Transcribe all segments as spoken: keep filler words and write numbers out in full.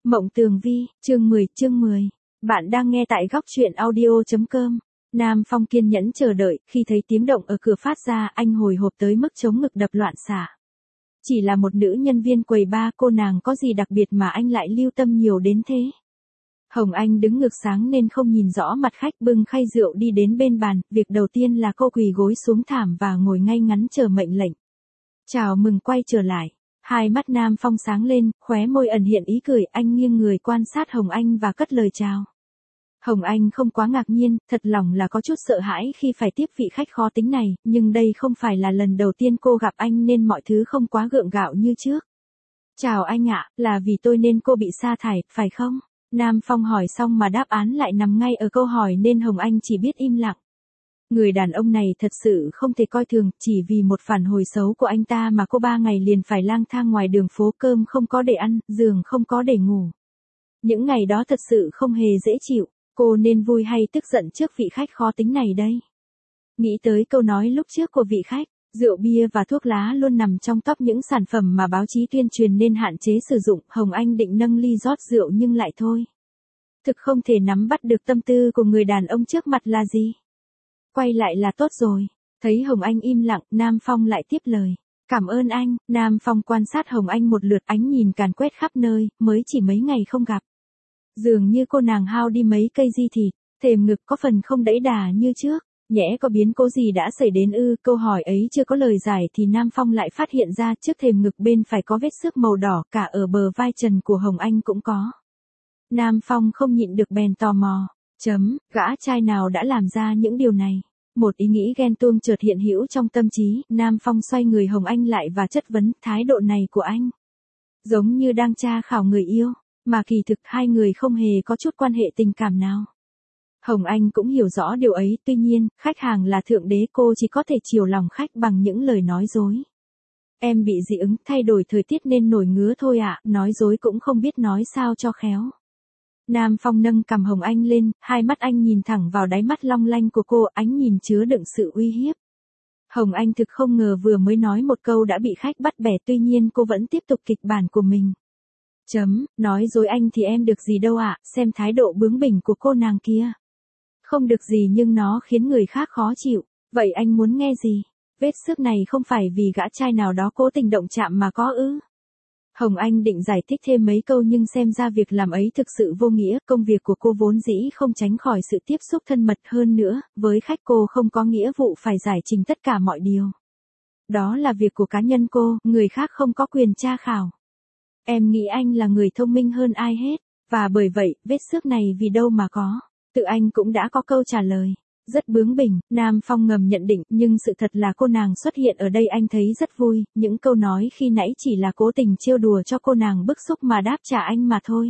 Mộng Tường Vi, chương mười, chương mười. Bạn đang nghe tại góc truyện audio chấm com. Nam Phong kiên nhẫn chờ đợi, khi thấy tiếng động ở cửa phát ra, anh hồi hộp tới mức chống ngực đập loạn xạ. Chỉ là một nữ nhân viên quầy bar, cô nàng có gì đặc biệt mà anh lại lưu tâm nhiều đến thế? Hồng Anh đứng ngược sáng nên không nhìn rõ mặt khách, bưng khay rượu đi đến bên bàn, việc đầu tiên là cô quỳ gối xuống thảm và ngồi ngay ngắn chờ mệnh lệnh. Chào mừng quay trở lại. Hai mắt Nam Phong sáng lên, khóe môi ẩn hiện ý cười, anh nghiêng người quan sát Hồng Anh và cất lời chào. Hồng Anh không quá ngạc nhiên, thật lòng là có chút sợ hãi khi phải tiếp vị khách khó tính này, nhưng đây không phải là lần đầu tiên cô gặp anh nên mọi thứ không quá gượng gạo như trước. Chào anh ạ, là vì tôi nên cô bị sa thải, phải không? Nam Phong hỏi xong mà đáp án lại nằm ngay ở câu hỏi nên Hồng Anh chỉ biết im lặng. Người đàn ông này thật sự không thể coi thường, chỉ vì một phản hồi xấu của anh ta mà cô ba ngày liền phải lang thang ngoài đường phố, cơm không có để ăn, giường không có để ngủ. Những ngày đó thật sự không hề dễ chịu, cô nên vui hay tức giận trước vị khách khó tính này đây? Nghĩ tới câu nói lúc trước của vị khách, rượu bia và thuốc lá luôn nằm trong top những sản phẩm mà báo chí tuyên truyền nên hạn chế sử dụng, Hồng Anh định nâng ly rót rượu nhưng lại thôi. Thực không thể nắm bắt được tâm tư của người đàn ông trước mặt là gì. Quay lại là tốt rồi. Thấy Hồng Anh im lặng, Nam Phong lại tiếp lời. Cảm ơn anh. Nam Phong quan sát Hồng Anh một lượt, ánh nhìn càn quét khắp nơi, mới chỉ mấy ngày không gặp. Dường như cô nàng hao đi mấy cây di thịt, thềm ngực có phần không đẫy đà như trước. Nhẽ có biến cố gì đã xảy đến ư? Câu hỏi ấy chưa có lời giải thì Nam Phong lại phát hiện ra trước thềm ngực bên phải có vết xước màu đỏ, cả ở bờ vai trần của Hồng Anh cũng có. Nam Phong không nhịn được bèn tò mò. Chấm, gã trai nào đã làm ra những điều này? Một ý nghĩ ghen tuông chợt hiện hữu trong tâm trí, Nam Phong xoay người Hồng Anh lại và chất vấn, thái độ này của anh giống như đang tra khảo người yêu, mà kỳ thực hai người không hề có chút quan hệ tình cảm nào. Hồng Anh cũng hiểu rõ điều ấy, tuy nhiên, khách hàng là thượng đế, cô chỉ có thể chiều lòng khách bằng những lời nói dối. Em bị dị ứng, thay đổi thời tiết nên nổi ngứa thôi ạ, nói dối cũng không biết nói sao cho khéo. Nam Phong nâng cằm Hồng Anh lên, hai mắt anh nhìn thẳng vào đáy mắt long lanh của cô, ánh nhìn chứa đựng sự uy hiếp. Hồng Anh thực không ngờ vừa mới nói một câu đã bị khách bắt bẻ, tuy nhiên cô vẫn tiếp tục kịch bản của mình. Chấm, nói dối anh thì em được gì đâu ạ, xem thái độ bướng bỉnh của cô nàng kia. Không được gì nhưng nó khiến người khác khó chịu, vậy anh muốn nghe gì? Vết xước này không phải vì gã trai nào đó cố tình động chạm mà có ư? Hồng Anh định giải thích thêm mấy câu nhưng xem ra việc làm ấy thực sự vô nghĩa, công việc của cô vốn dĩ không tránh khỏi sự tiếp xúc thân mật, hơn nữa, với khách cô không có nghĩa vụ phải giải trình tất cả mọi điều. Đó là việc của cá nhân cô, người khác không có quyền tra khảo. Em nghĩ anh là người thông minh hơn ai hết, và bởi vậy, vết xước này vì đâu mà có, tự anh cũng đã có câu trả lời. Rất bướng bỉnh, Nam Phong ngầm nhận định, nhưng sự thật là cô nàng xuất hiện ở đây anh thấy rất vui, những câu nói khi nãy chỉ là cố tình trêu đùa cho cô nàng bức xúc mà đáp trả anh mà thôi.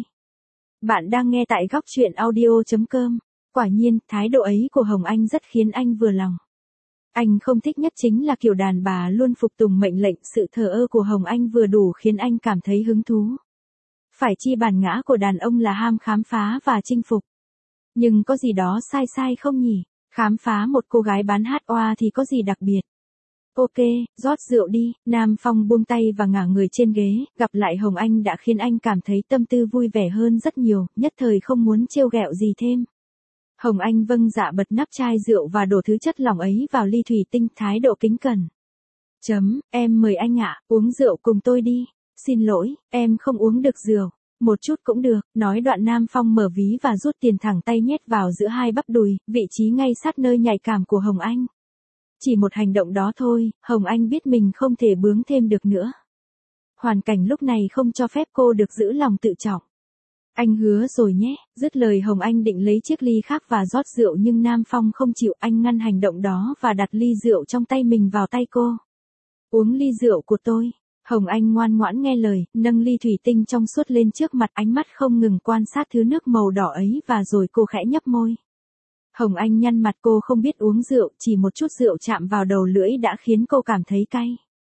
Bạn đang nghe tại góc truyện audio chấm com. Quả nhiên, thái độ ấy của Hồng Anh rất khiến anh vừa lòng. Anh không thích nhất chính là kiểu đàn bà luôn phục tùng mệnh lệnh, sự thờ ơ của Hồng Anh vừa đủ khiến anh cảm thấy hứng thú. Phải chi bản ngã của đàn ông là ham khám phá và chinh phục. Nhưng có gì đó sai sai không nhỉ? Khám phá một cô gái bán hát oa thì có gì đặc biệt? Ok, rót rượu đi. Nam Phong buông tay và ngả người trên ghế, gặp lại Hồng Anh đã khiến anh cảm thấy tâm tư vui vẻ hơn rất nhiều, nhất thời không muốn trêu ghẹo gì thêm. Hồng Anh vâng dạ bật nắp chai rượu và đổ thứ chất lỏng ấy vào ly thủy tinh, thái độ kính cẩn. Chấm, em mời anh ạ, uống rượu cùng tôi đi. Xin lỗi, em không uống được rượu. Một chút cũng được, nói đoạn Nam Phong mở ví và rút tiền thẳng tay nhét vào giữa hai bắp đùi, vị trí ngay sát nơi nhạy cảm của Hồng Anh. Chỉ một hành động đó thôi, Hồng Anh biết mình không thể bướng thêm được nữa. Hoàn cảnh lúc này không cho phép cô được giữ lòng tự trọng. Anh hứa rồi nhé, dứt lời Hồng Anh định lấy chiếc ly khác và rót rượu nhưng Nam Phong không chịu, anh ngăn hành động đó và đặt ly rượu trong tay mình vào tay cô. Uống ly rượu của tôi. Hồng Anh ngoan ngoãn nghe lời, nâng ly thủy tinh trong suốt lên trước mặt, ánh mắt không ngừng quan sát thứ nước màu đỏ ấy và rồi cô khẽ nhấp môi. Hồng Anh nhăn mặt, cô không biết uống rượu, chỉ một chút rượu chạm vào đầu lưỡi đã khiến cô cảm thấy cay.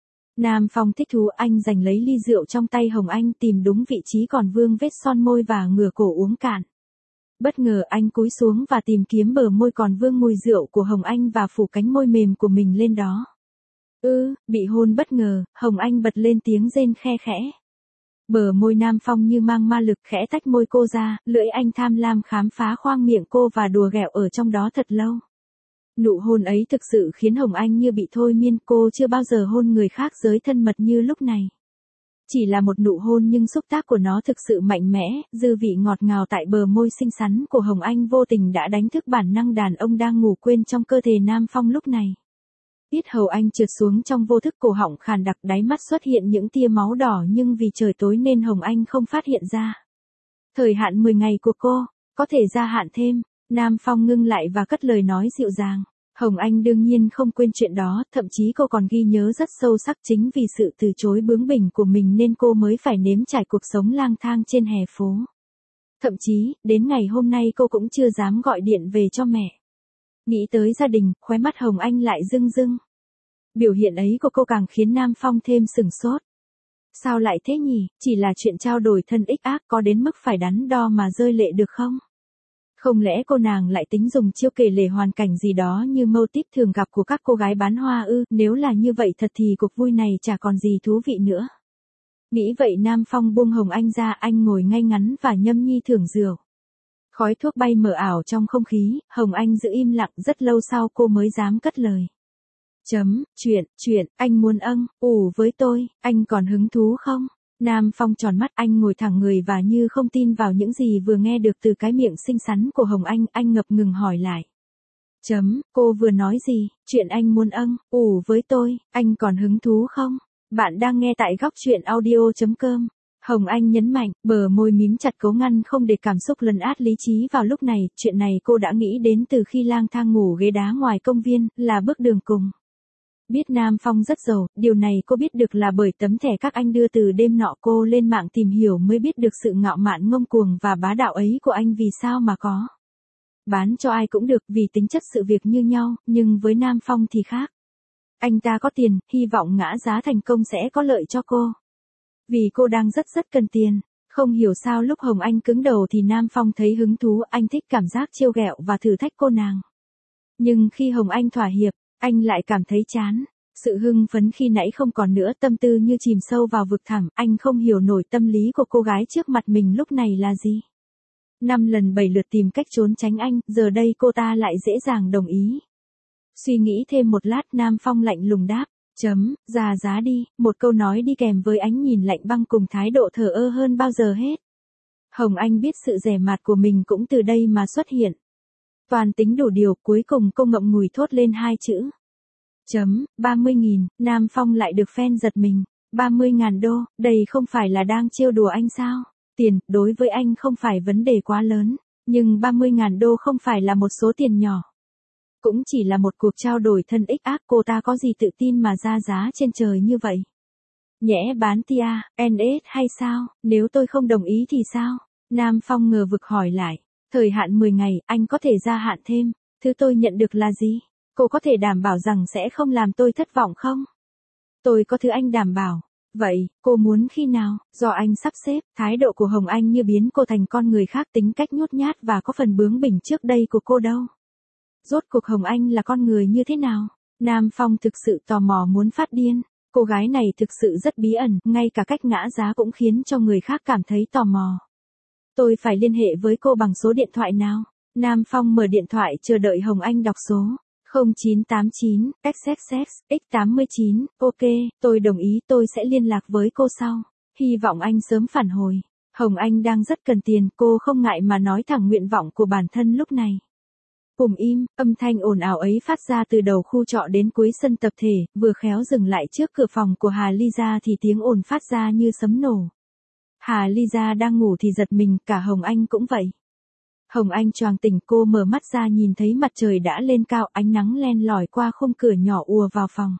Nam Phong thích thú, anh giành lấy ly rượu trong tay Hồng Anh, tìm đúng vị trí còn vương vết son môi và ngửa cổ uống cạn. Bất ngờ anh cúi xuống và tìm kiếm bờ môi còn vương mùi rượu của Hồng Anh và phủ cánh môi mềm của mình lên đó. Ư, ừ, bị hôn bất ngờ, Hồng Anh bật lên tiếng rên khe khẽ. Bờ môi Nam Phong như mang ma lực khẽ tách môi cô ra, lưỡi anh tham lam khám phá khoang miệng cô và đùa ghẹo ở trong đó thật lâu. Nụ hôn ấy thực sự khiến Hồng Anh như bị thôi miên, cô chưa bao giờ hôn người khác giới thân mật như lúc này. Chỉ là một nụ hôn nhưng xúc tác của nó thực sự mạnh mẽ, dư vị ngọt ngào tại bờ môi xinh xắn của Hồng Anh vô tình đã đánh thức bản năng đàn ông đang ngủ quên trong cơ thể Nam Phong lúc này. Tiết hầu anh trượt xuống trong vô thức, cổ họng khàn đặc, đáy mắt xuất hiện những tia máu đỏ nhưng vì trời tối nên Hồng Anh không phát hiện ra. Thời hạn mười ngày của cô, có thể gia hạn thêm, Nam Phong ngưng lại và cất lời nói dịu dàng. Hồng Anh đương nhiên không quên chuyện đó, thậm chí cô còn ghi nhớ rất sâu sắc, chính vì sự từ chối bướng bỉnh của mình nên cô mới phải nếm trải cuộc sống lang thang trên hè phố. Thậm chí, đến ngày hôm nay cô cũng chưa dám gọi điện về cho mẹ. Nghĩ tới gia đình, khóe mắt Hồng Anh lại rưng rưng. Biểu hiện ấy của cô càng khiến Nam Phong thêm sửng sốt. Sao lại thế nhỉ, chỉ là chuyện trao đổi thân ích ác có đến mức phải đắn đo mà rơi lệ được không? Không lẽ cô nàng lại tính dùng chiêu kể lể hoàn cảnh gì đó như mâu típ thường gặp của các cô gái bán hoa ư? Nếu là như vậy thật thì cuộc vui này chả còn gì thú vị nữa. Nghĩ vậy Nam Phong buông Hồng Anh ra, anh ngồi ngay ngắn và nhâm nhi thưởng rượu. Khói thuốc bay mờ ảo trong không khí, Hồng Anh giữ im lặng, rất lâu sau cô mới dám cất lời. Chấm, chuyện, chuyện, anh muốn âng, ủ với tôi, anh còn hứng thú không? Nam Phong tròn mắt, anh ngồi thẳng người và như không tin vào những gì vừa nghe được từ cái miệng xinh xắn của Hồng Anh, anh ngập ngừng hỏi lại. Chấm, cô vừa nói gì, chuyện anh muốn âng, ủ với tôi, anh còn hứng thú không? Bạn đang nghe tại góc chuyện audio chấm com. Hồng Anh nhấn mạnh, bờ môi mím chặt cố ngăn không để cảm xúc lấn át lý trí vào lúc này, chuyện này cô đã nghĩ đến từ khi lang thang ngủ ghế đá ngoài công viên, là bước đường cùng. Biết Nam Phong rất giàu, điều này cô biết được là bởi tấm thẻ các anh đưa từ đêm nọ, cô lên mạng tìm hiểu mới biết được sự ngạo mạn ngông cuồng và bá đạo ấy của anh vì sao mà có. Bán cho ai cũng được vì tính chất sự việc như nhau, nhưng với Nam Phong thì khác. Anh ta có tiền, hy vọng ngã giá thành công sẽ có lợi cho cô. Vì cô đang rất rất cần tiền. Không hiểu sao lúc Hồng Anh cứng đầu thì Nam Phong thấy hứng thú, anh thích cảm giác trêu ghẹo và thử thách cô nàng. Nhưng khi Hồng Anh thỏa hiệp, anh lại cảm thấy chán. Sự hưng phấn khi nãy không còn nữa, tâm tư như chìm sâu vào vực thẳm, anh không hiểu nổi tâm lý của cô gái trước mặt mình lúc này là gì. Năm lần bảy lượt tìm cách trốn tránh anh, giờ đây cô ta lại dễ dàng đồng ý. Suy nghĩ thêm một lát, Nam Phong lạnh lùng đáp. Chấm, ra giá đi, một câu nói đi kèm với ánh nhìn lạnh băng cùng thái độ thờ ơ hơn bao giờ hết. Hồng Anh biết sự dè mạt của mình cũng từ đây mà xuất hiện. Toàn tính đủ điều, cuối cùng cô ngậm ngùi thốt lên hai chữ. Chấm, ba mươi nghìn, Nam Phong lại được fan giật mình. ba mươi ngàn đô, đây không phải là đang trêu đùa anh sao? Tiền, đối với anh không phải vấn đề quá lớn, nhưng ba mươi ngàn đô không phải là một số tiền nhỏ. Cũng chỉ là một cuộc trao đổi thân ích ác, cô ta có gì tự tin mà ra giá trên trời như vậy? Nhẽ bán tia, en ét hay sao, nếu tôi không đồng ý thì sao? Nam Phong ngờ vực hỏi lại. Thời hạn mười ngày, anh có thể gia hạn thêm. Thứ tôi nhận được là gì? Cô có thể đảm bảo rằng sẽ không làm tôi thất vọng không? Tôi có thứ anh đảm bảo. Vậy, cô muốn khi nào? Do anh sắp xếp, thái độ của Hồng Anh như biến cô thành con người khác, tính cách nhút nhát và có phần bướng bỉnh trước đây của cô đâu. Rốt cuộc Hồng Anh là con người như thế nào? Nam Phong thực sự tò mò muốn phát điên. Cô gái này thực sự rất bí ẩn, ngay cả cách ngã giá cũng khiến cho người khác cảm thấy tò mò. Tôi phải liên hệ với cô bằng số điện thoại nào? Nam Phong mở điện thoại chờ đợi Hồng Anh đọc số. không chín tám chín, ích ích ích, ích tám chín, ok, tôi đồng ý, tôi sẽ liên lạc với cô sau. Hy vọng anh sớm phản hồi. Hồng Anh đang rất cần tiền, cô không ngại mà nói thẳng nguyện vọng của bản thân lúc này. Bùm im, âm thanh ồn ào ấy phát ra từ đầu khu trọ đến cuối sân tập thể, vừa khéo dừng lại trước cửa phòng của Hà Ly Gia thì tiếng ồn phát ra như sấm nổ. Hà Ly Gia đang ngủ thì giật mình, cả Hồng Anh cũng vậy. Hồng Anh choàng tỉnh, cô mở mắt ra nhìn thấy mặt trời đã lên cao, ánh nắng len lỏi qua khung cửa nhỏ ùa vào phòng.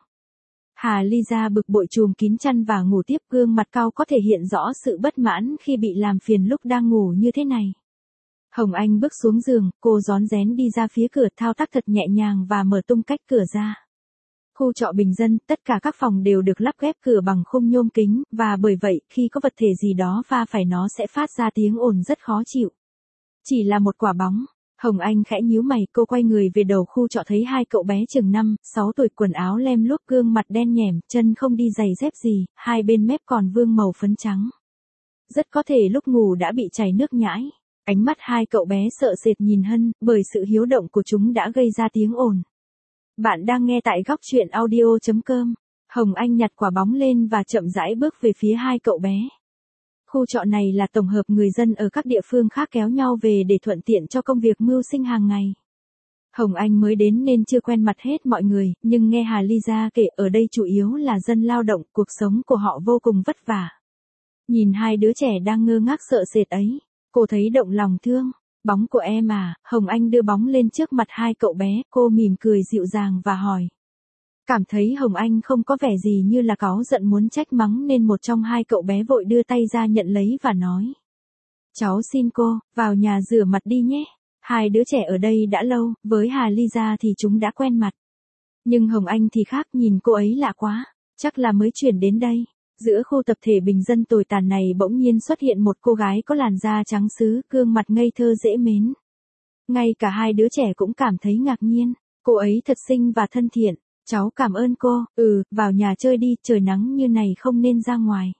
Hà Ly Gia bực bội chùm kín chăn và ngủ tiếp, gương mặt cau có thể hiện rõ sự bất mãn khi bị làm phiền lúc đang ngủ như thế này. Hồng Anh bước xuống giường, cô rón rén đi ra phía cửa, thao tác thật nhẹ nhàng và mở tung cách cửa ra. Khu trọ bình dân, tất cả các phòng đều được lắp ghép cửa bằng khung nhôm kính, và bởi vậy, khi có vật thể gì đó va phải nó sẽ phát ra tiếng ồn rất khó chịu. Chỉ là một quả bóng. Hồng Anh khẽ nhíu mày, cô quay người về đầu khu trọ thấy hai cậu bé chừng năm, sáu tuổi, quần áo lem luốc, gương mặt đen nhẻm, chân không đi giày dép gì, hai bên mép còn vương màu phấn trắng. Rất có thể lúc ngủ đã bị chảy nước nhãi. Ánh mắt hai cậu bé sợ sệt nhìn Hân, bởi sự hiếu động của chúng đã gây ra tiếng ồn. Bạn đang nghe tại góc chuyện audio chấm com. Hồng Anh nhặt quả bóng lên và chậm rãi bước về phía hai cậu bé. Khu trọ này là tổng hợp người dân ở các địa phương khác kéo nhau về để thuận tiện cho công việc mưu sinh hàng ngày. Hồng Anh mới đến nên chưa quen mặt hết mọi người, nhưng nghe Hà Lisa kể ở đây chủ yếu là dân lao động, cuộc sống của họ vô cùng vất vả. Nhìn hai đứa trẻ đang ngơ ngác sợ sệt ấy, cô thấy động lòng thương. Bóng của em à, Hồng Anh đưa bóng lên trước mặt hai cậu bé, cô mỉm cười dịu dàng và hỏi. Cảm thấy Hồng Anh không có vẻ gì như là cáu giận muốn trách mắng nên một trong hai cậu bé vội đưa tay ra nhận lấy và nói. Cháu xin cô, vào nhà rửa mặt đi nhé. Hai đứa trẻ ở đây đã lâu, với Hà Lisa thì chúng đã quen mặt. Nhưng Hồng Anh thì khác, nhìn cô ấy lạ quá, chắc là mới chuyển đến đây. Giữa khu tập thể bình dân tồi tàn này bỗng nhiên xuất hiện một cô gái có làn da trắng sứ, gương mặt ngây thơ dễ mến. Ngay cả hai đứa trẻ cũng cảm thấy ngạc nhiên, cô ấy thật xinh và thân thiện. Cháu cảm ơn cô, ừ, vào nhà chơi đi, trời nắng như này không nên ra ngoài.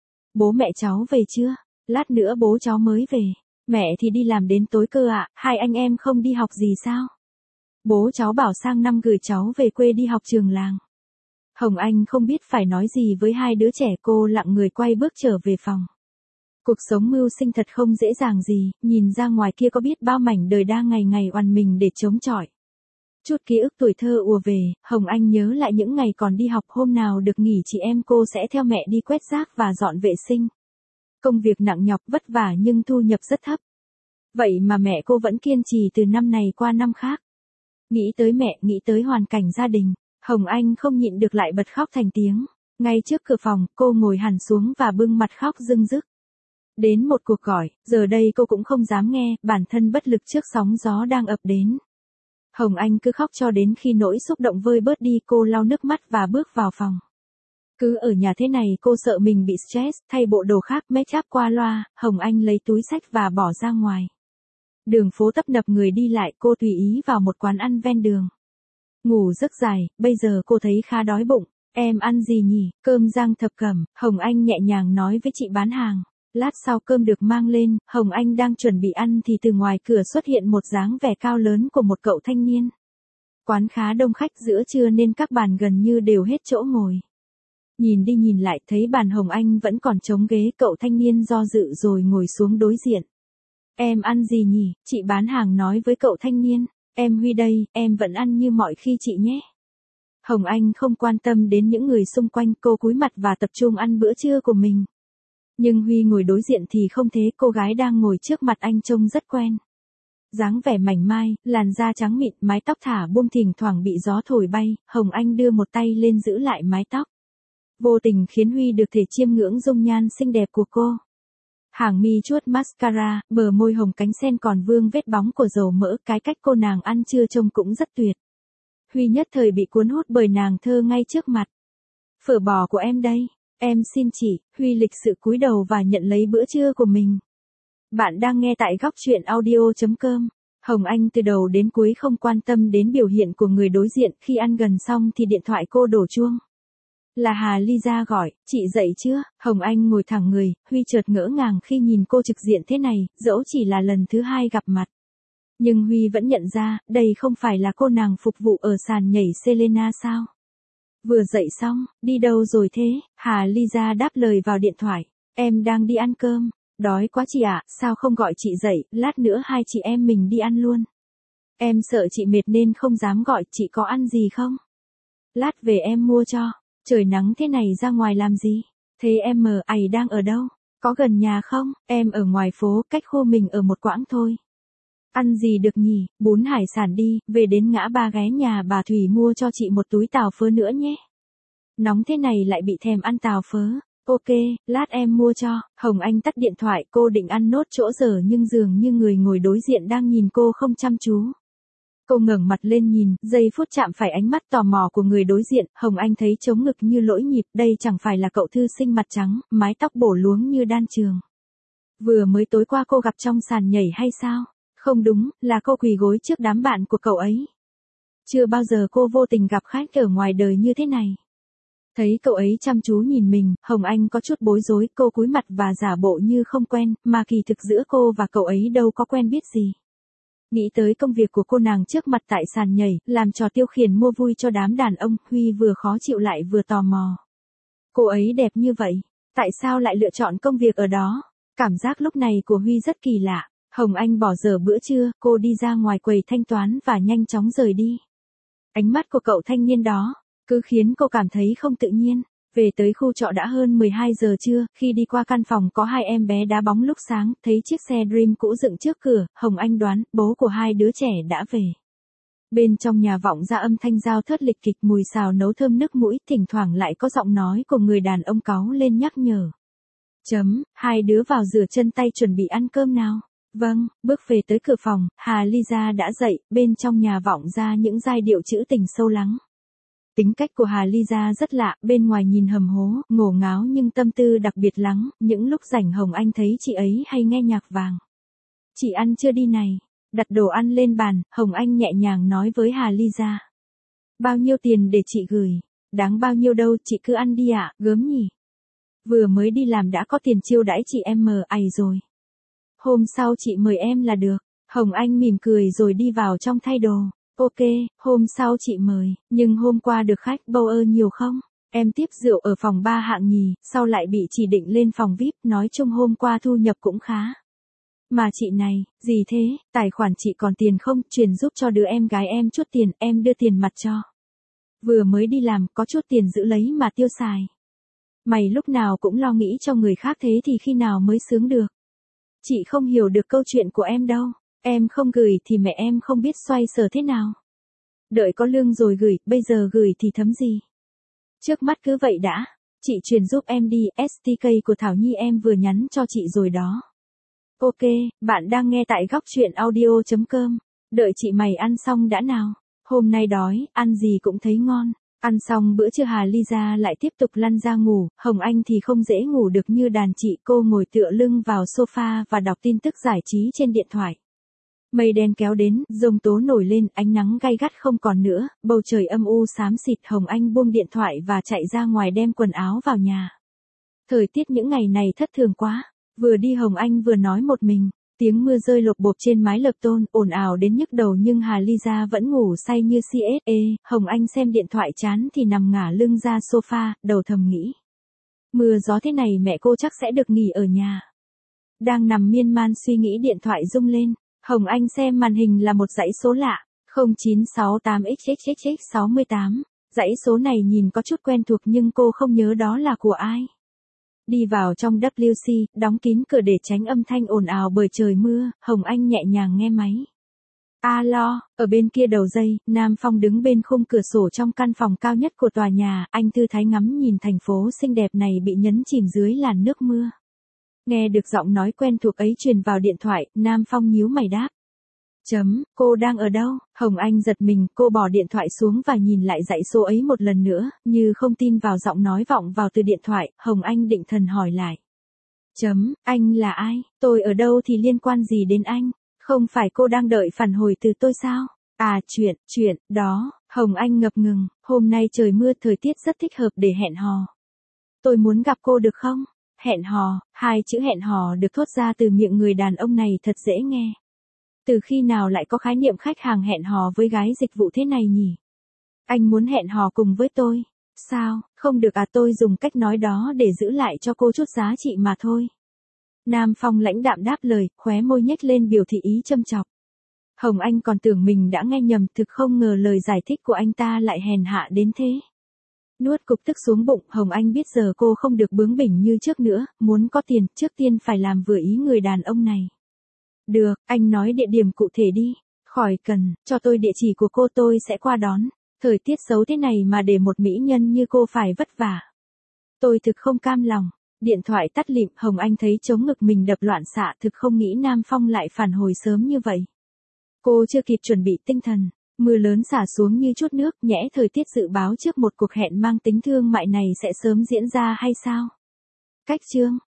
Bố mẹ cháu về chưa? Lát nữa bố cháu mới về. Mẹ thì đi làm đến tối cơ ạ, à, hai anh em không đi học gì sao? Bố cháu bảo sang năm gửi cháu về quê đi học trường làng. Hồng Anh không biết phải nói gì với hai đứa trẻ, cô lặng người quay bước trở về phòng. Cuộc sống mưu sinh thật không dễ dàng gì, nhìn ra ngoài kia có biết bao mảnh đời đang ngày ngày oằn mình để chống chọi. Chút ký ức tuổi thơ ùa về, Hồng Anh nhớ lại những ngày còn đi học, hôm nào được nghỉ chị em cô sẽ theo mẹ đi quét rác và dọn vệ sinh. Công việc nặng nhọc vất vả nhưng thu nhập rất thấp. Vậy mà mẹ cô vẫn kiên trì từ năm này qua năm khác. Nghĩ tới mẹ, nghĩ tới hoàn cảnh gia đình, Hồng Anh không nhịn được lại bật khóc thành tiếng. Ngay trước cửa phòng, cô ngồi hẳn xuống và bưng mặt khóc rưng rức. Đến một cuộc gọi, giờ đây cô cũng không dám nghe, bản thân bất lực trước sóng gió đang ập đến. Hồng Anh cứ khóc cho đến khi nỗi xúc động vơi bớt đi, cô lau nước mắt và bước vào phòng. Cứ ở nhà thế này cô sợ mình bị stress, thay bộ đồ khác, make up qua loa, Hồng Anh lấy túi xách và bỏ ra ngoài. Đường phố tấp nập người đi lại, cô tùy ý vào một quán ăn ven đường. Ngủ giấc dài, bây giờ cô thấy khá đói bụng. Em ăn gì nhỉ? Cơm rang thập cẩm, Hồng Anh nhẹ nhàng nói với chị bán hàng. Lát sau cơm được mang lên, Hồng Anh đang chuẩn bị ăn thì từ ngoài cửa xuất hiện một dáng vẻ cao lớn của một cậu thanh niên. Quán khá đông khách giữa trưa nên các bàn gần như đều hết chỗ ngồi. Nhìn đi nhìn lại thấy bàn Hồng Anh vẫn còn trống ghế, cậu thanh niên do dự rồi ngồi xuống đối diện. Em ăn gì nhỉ? Chị bán hàng nói với cậu thanh niên. Em Huy đây, em vẫn ăn như mọi khi chị nhé. Hồng Anh không quan tâm đến những người xung quanh, cô cúi mặt và tập trung ăn bữa trưa của mình. Nhưng Huy ngồi đối diện thì không thế, cô gái đang ngồi trước mặt anh trông rất quen. Dáng vẻ mảnh mai, làn da trắng mịn, mái tóc thả buông thỉnh thoảng bị gió thổi bay, Hồng Anh đưa một tay lên giữ lại mái tóc. Vô tình khiến Huy được thể chiêm ngưỡng dung nhan xinh đẹp của cô. Hàng mi chuốt mascara, bờ môi hồng cánh sen còn vương vết bóng của dầu mỡ, cái cách cô nàng ăn trưa trông cũng rất tuyệt. Huy nhất thời bị cuốn hút bởi nàng thơ ngay trước mặt. Phở bò của em đây, em xin chị. Huy lịch sự cúi đầu và nhận lấy bữa trưa của mình. Bạn đang nghe tại góc chuyện audio chấm com. Hồng Anh từ đầu đến cuối không quan tâm đến biểu hiện của người đối diện, khi ăn gần xong thì điện thoại cô đổ chuông. Là Hà Lisa gọi, chị dậy chưa? Hồng Anh ngồi thẳng người, Huy chợt ngỡ ngàng khi nhìn cô trực diện thế này, dẫu chỉ là lần thứ hai gặp mặt. Nhưng Huy vẫn nhận ra, đây không phải là cô nàng phục vụ ở sàn nhảy Selena sao? Vừa dậy xong, đi đâu rồi thế? Hà Lisa đáp lời vào điện thoại. Em đang đi ăn cơm. Đói quá chị ạ, à, sao không gọi chị dậy, lát nữa hai chị em mình đi ăn luôn. Em sợ chị mệt nên không dám gọi, chị có ăn gì không? Lát về em mua cho. Trời nắng thế này ra ngoài làm gì? Thế em mờ ày đang ở đâu? Có gần nhà không? Em ở ngoài phố, cách khu mình ở một quãng thôi. Ăn gì được nhỉ? Bún hải sản đi, về đến ngã ba ghé nhà bà Thủy mua cho chị một túi tàu phớ nữa nhé. Nóng thế này lại bị thèm ăn tàu phớ. Ok, lát em mua cho. Hồng Anh tắt điện thoại, cô định ăn nốt chỗ dở nhưng dường như người ngồi đối diện đang nhìn cô không chăm chú. Cô ngẩng mặt lên nhìn, giây phút chạm phải ánh mắt tò mò của người đối diện, Hồng Anh thấy trống ngực như lỗi nhịp, đây chẳng phải là cậu thư sinh mặt trắng, mái tóc bổ luống như đan trường. Vừa mới tối qua cô gặp trong sàn nhảy hay sao? Không đúng, là cô quỳ gối trước đám bạn của cậu ấy. Chưa bao giờ cô vô tình gặp khách ở ngoài đời như thế này. Thấy cậu ấy chăm chú nhìn mình, Hồng Anh có chút bối rối, cô cúi mặt và giả bộ như không quen, mà kỳ thực giữa cô và cậu ấy đâu có quen biết gì. Nghĩ tới công việc của cô nàng trước mặt tại sàn nhảy, làm trò tiêu khiển mua vui cho đám đàn ông, Huy vừa khó chịu lại vừa tò mò. Cô ấy đẹp như vậy, tại sao lại lựa chọn công việc ở đó? Cảm giác lúc này của Huy rất kỳ lạ. Hồng Anh bỏ dở bữa trưa, cô đi ra ngoài quầy thanh toán và nhanh chóng rời đi. Ánh mắt của cậu thanh niên đó, cứ khiến cô cảm thấy không tự nhiên. Về tới khu trọ đã hơn mười hai giờ trưa, khi đi qua căn phòng có hai em bé đá bóng lúc sáng, thấy chiếc xe Dream cũ dựng trước cửa, Hồng Anh đoán, bố của hai đứa trẻ đã về. Bên trong nhà vọng ra âm thanh dao thớt lịch kịch, mùi xào nấu thơm nước mũi, thỉnh thoảng lại có giọng nói của người đàn ông cáu lên nhắc nhở. Chấm, hai đứa vào rửa chân tay chuẩn bị ăn cơm nào. Vâng, bước về tới cửa phòng, Hà Lysa đã dậy, bên trong nhà vọng ra những giai điệu trữ tình sâu lắng. Tính cách của Hà Lysa rất lạ, bên ngoài nhìn hầm hố, ngổ ngáo nhưng tâm tư đặc biệt lắng, những lúc rảnh Hồng Anh thấy chị ấy hay nghe nhạc vàng. Chị ăn chưa đi này? Đặt đồ ăn lên bàn, Hồng Anh nhẹ nhàng nói với Hà Lysa. Bao nhiêu tiền để chị gửi? Đáng bao nhiêu đâu, chị cứ ăn đi ạ, à, gớm nhỉ? Vừa mới đi làm đã có tiền chiêu đãi chị em mờ ày rồi. Hôm sau chị mời em là được. Hồng Anh mỉm cười rồi đi vào trong thay đồ. Ok, hôm sau chị mời, nhưng hôm qua được khách Bauer nhiều không? Em tiếp rượu ở phòng ba hạng nhì, sau lại bị chỉ định lên phòng vi ai pi, nói chung hôm qua thu nhập cũng khá. Mà chị này, gì thế, tài khoản chị còn tiền không, chuyển giúp cho đứa em gái em chút tiền, em đưa tiền mặt cho. Vừa mới đi làm, có chút tiền giữ lấy mà tiêu xài. Mày lúc nào cũng lo nghĩ cho người khác thế thì khi nào mới sướng được. Chị không hiểu được câu chuyện của em đâu. Em không gửi thì mẹ em không biết xoay sở thế nào. Đợi có lương rồi gửi, bây giờ gửi thì thấm gì. Trước mắt cứ vậy đã. Chị truyền giúp em đi, ét tê ca của Thảo Nhi em vừa nhắn cho chị rồi đó. Ok, bạn đang nghe tại góc chuyện audio chấm com. Đợi chị mày ăn xong đã nào. Hôm nay đói, ăn gì cũng thấy ngon. Ăn xong bữa trưa Hà Lysa lại tiếp tục lăn ra ngủ, Hồng Anh thì không dễ ngủ được như đàn chị, cô ngồi tựa lưng vào sofa và đọc tin tức giải trí trên điện thoại. Mây đen kéo đến, giông tố nổi lên, ánh nắng gay gắt không còn nữa, bầu trời âm u xám xịt, Hồng Anh buông điện thoại và chạy ra ngoài đem quần áo vào nhà. Thời tiết những ngày này thất thường quá, vừa đi Hồng Anh vừa nói một mình, tiếng mưa rơi lộp bộp trên mái lợp tôn, ồn ào đến nhức đầu nhưng Hà Lysa vẫn ngủ say như xê ét e, Hồng Anh xem điện thoại chán thì nằm ngả lưng ra sofa, đầu thầm nghĩ. Mưa gió thế này mẹ cô chắc sẽ được nghỉ ở nhà. Đang nằm miên man suy nghĩ điện thoại rung lên. Hồng Anh xem màn hình là một dãy số lạ, không chín sáu tám x x x x sáu tám. Dãy số này nhìn có chút quen thuộc nhưng cô không nhớ đó là của ai. Đi vào trong vê kép xê, đóng kín cửa để tránh âm thanh ồn ào bởi trời mưa, Hồng Anh nhẹ nhàng nghe máy. Alo, ở bên kia đầu dây, Nam Phong đứng bên khung cửa sổ trong căn phòng cao nhất của tòa nhà, anh thư thái ngắm nhìn thành phố xinh đẹp này bị nhấn chìm dưới làn nước mưa. Nghe được giọng nói quen thuộc ấy truyền vào điện thoại, Nam Phong nhíu mày đáp. Chấm, cô đang ở đâu? Hồng Anh giật mình, cô bỏ điện thoại xuống và nhìn lại dãy số ấy một lần nữa, như không tin vào giọng nói vọng vào từ điện thoại, Hồng Anh định thần hỏi lại. Chấm, anh là ai? Tôi ở đâu thì liên quan gì đến anh? Không phải cô đang đợi phản hồi từ tôi sao? À chuyện, chuyện, đó, Hồng Anh ngập ngừng, hôm nay trời mưa thời tiết rất thích hợp để hẹn hò. Tôi muốn gặp cô được không? Hẹn hò, hai chữ hẹn hò được thốt ra từ miệng người đàn ông này thật dễ nghe. Từ khi nào lại có khái niệm khách hàng hẹn hò với gái dịch vụ thế này nhỉ? Anh muốn hẹn hò cùng với tôi. Sao, không được à, tôi dùng cách nói đó để giữ lại cho cô chút giá trị mà thôi. Nam Phong lãnh đạm đáp lời, khóe môi nhếch lên biểu thị ý châm chọc. Hồng Anh còn tưởng mình đã nghe nhầm, thực không ngờ lời giải thích của anh ta lại hèn hạ đến thế. Nuốt cục tức xuống bụng, Hồng Anh biết giờ cô không được bướng bỉnh như trước nữa, muốn có tiền, trước tiên phải làm vừa ý người đàn ông này. Được, anh nói địa điểm cụ thể đi, khỏi cần, cho tôi địa chỉ của cô tôi sẽ qua đón, thời tiết xấu thế này mà để một mỹ nhân như cô phải vất vả. Tôi thực không cam lòng, điện thoại tắt lịm, Hồng Anh thấy trống ngực mình đập loạn xạ, thực không nghĩ Nam Phong lại phản hồi sớm như vậy. Cô chưa kịp chuẩn bị tinh thần. Mưa lớn xả xuống như chút nước, nhẽ thời tiết dự báo trước một cuộc hẹn mang tính thương mại này sẽ sớm diễn ra hay sao? Cách chương